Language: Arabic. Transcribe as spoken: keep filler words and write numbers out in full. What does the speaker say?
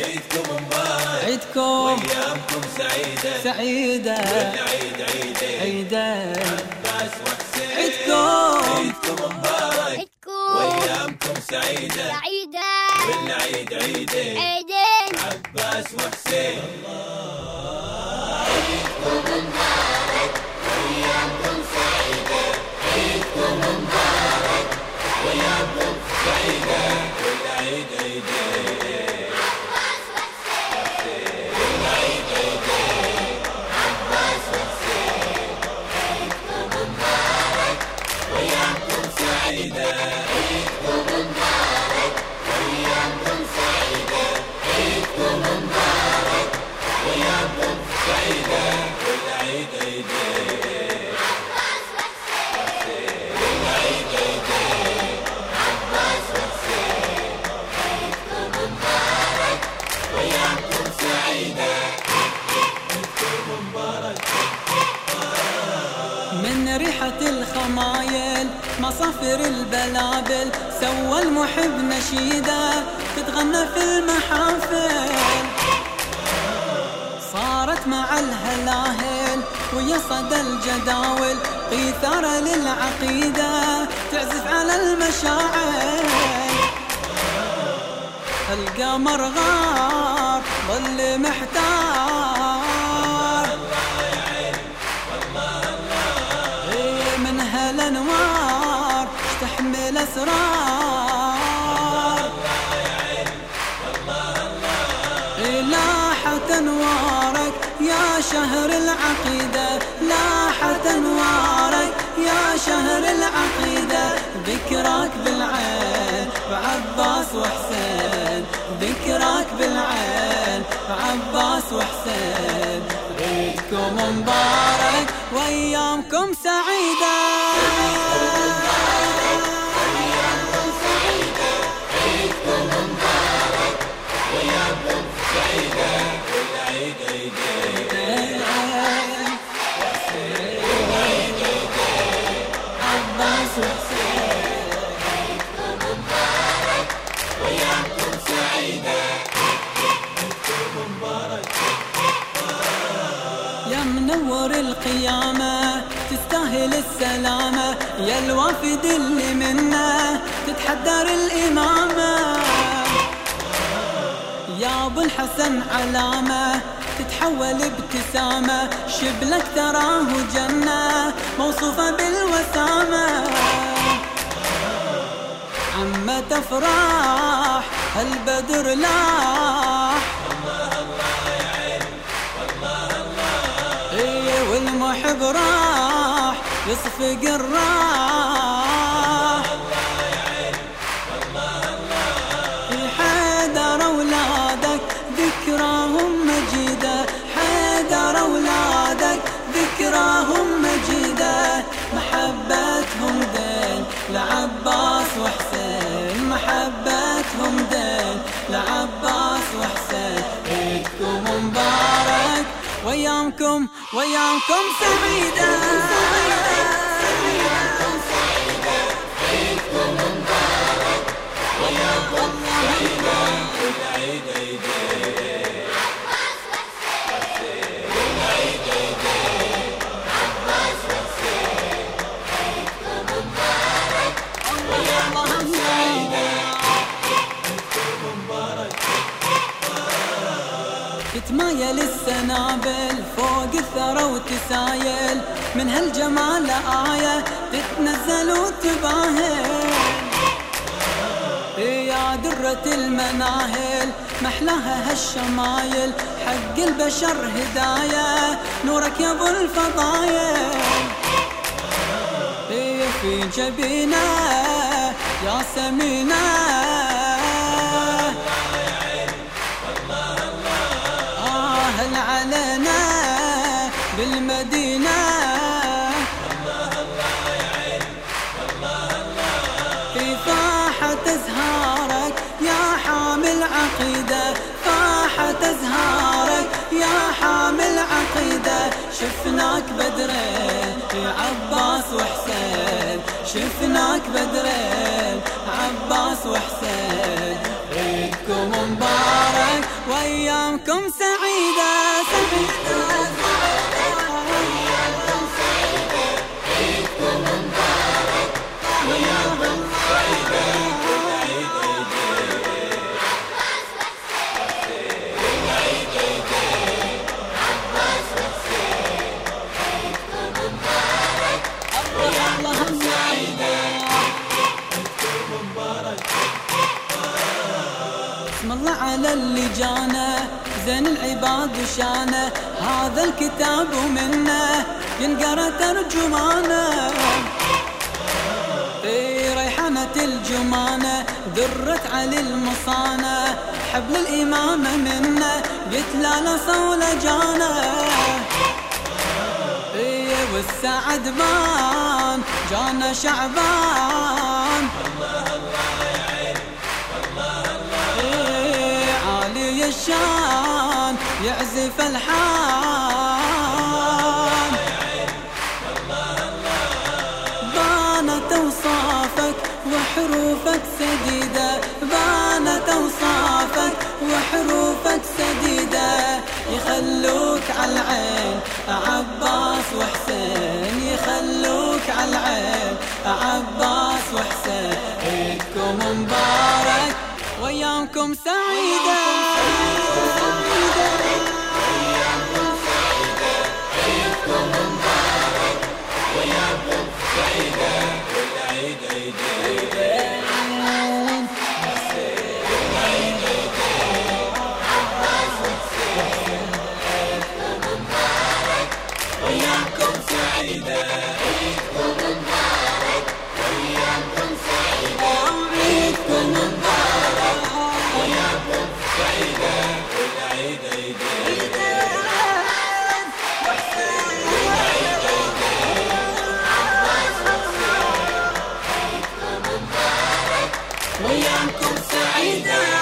عيدكم مبارك، عيدكم وأيامكم سعيدة سعيدة، والعيد عيدين عيدين عباس وحسين. عيدكم عيدكم مبارك، عيدكم وأيامكم سعيدة سعيدة والعيد عيدين عيدين عباس وحسين. عيدكم مبارك وأيامكم سعيدة، عيدكم مبارك وأيامكم سعيدة والعيد عيدين عباس وحسين، والعيد عيدين عباس وحسين. عيدكم مبارك وأيامكم سعيدة عيدكم مبارك وأيامكم سعيدة، عيدكم مبارك وأيامكم سعيدة والعيد عيدين عباس وحسين، والعيد عيدين عباس وحسين. عيدكم مبارك وأيامكم سعيدة عيدكم مبارك. من ريحة الخمايل مصافر البلابل، سوى المحب نشيدة تتغنى في المحافل. صارت مع الهلاهل ويا صدى الجداول قيثارة للعقيدة تعزف على المشاعر. القمر غار ظل محتار، إيه من هالانوار تحمل اسرار. إيه لاحت انوارك يا شهر العقيدة، لاحت انوارك يا شهر العقيدة. ذكراك بالعين بعباس وحسين، ذكراك بالعين بعباس وحسين. عيدكم مبارك وايامكم سعيدة، وأيامكم سعيدة، عيدكم مبارك وأيامكم سعيدة والعيد عيدين عباس وحسين. عيدكم مبارك وأيامكم سعيدة عيدكم مبارك. يا منور القيامة تستاهل السلامة، يا الوافد اللي منا تتحدر الإمامة. يا أبو الحسن علامة تتحول ابتسامة، شبلك تراه جنة موصوفة بالوسامة. عمة أفراح البدر لاح، إيه والمحب راح يصفق الراح. في حيدر أولادك ذكراهم مجيدة، حيدر أولادك ذكراهم مجيدة. محبتهم دين لعباس وحسين، محبتهم دين لعباس وحسين. عيدكم مبارك وأيامكم وأيامكم سعيدة، وأيامكم سعيدة، عيدكم مبارك وأيامكم سعيدة. والعيد عيدين عباس وحسين، والعيد عيدين عباس وحسين. عيدكم مبارك وأيامكم سعيدة. تتمايل السنابل فوق الثرى وتسايل، من هالجمال آية تتنزل وتباهل. يا درة المناهل محلاها هالشمايل، حق البشر هداية نورك يا ابو الفضايل. في جبينه يا سمينه هل علينا بالمدينة. في فاحة أزهارك يا حامل عقيدة، فاحة أزهارك يا حامل عقيدة. شفناك بدرين يا عباس وحسين، شفناك بدرين عباس وحسين. عيدكم مبارك وأيامكم سعيدة سعيدة وأيامكم سعيدة عيدكم مبارك وأيامكم سعيدة كل عيد عيدين عباس وحسين كل عيد عيدين عباس وحسين عيدكم مبارك اللهم سعيدة بسم الله على اللي جانا زين العباد وشانه هذا الكتاب ومنه ينقرا ترجمانه في ريحانة الجمانة درت علي المصانة حبل الإمامة منه يتلالى صولجانه إيه والسعد بان جانا شعبان إيه عالي الشان يعزف الحان بانت اوصافك وحروفك سديدة بانت اوصافك وحروفك سديدة يخلوك على العين عباس وحسين يخلوك على العين عباس وحسين عيدكم مبارك وأيامكم سعيدة وأيامكم سعيدة عيدكم مبارك وأيامكم سعيدة كل عيد عيدين عباس وحسين عيدكم مبارك وأيامكم سعيدة عيدكم مبارك وأيامكم سعيدة عيدكم مبارك وأيامكم سعيدة كل عيد عيدين عباس وحسين عيدكم مبارك وأيامكم سعيدة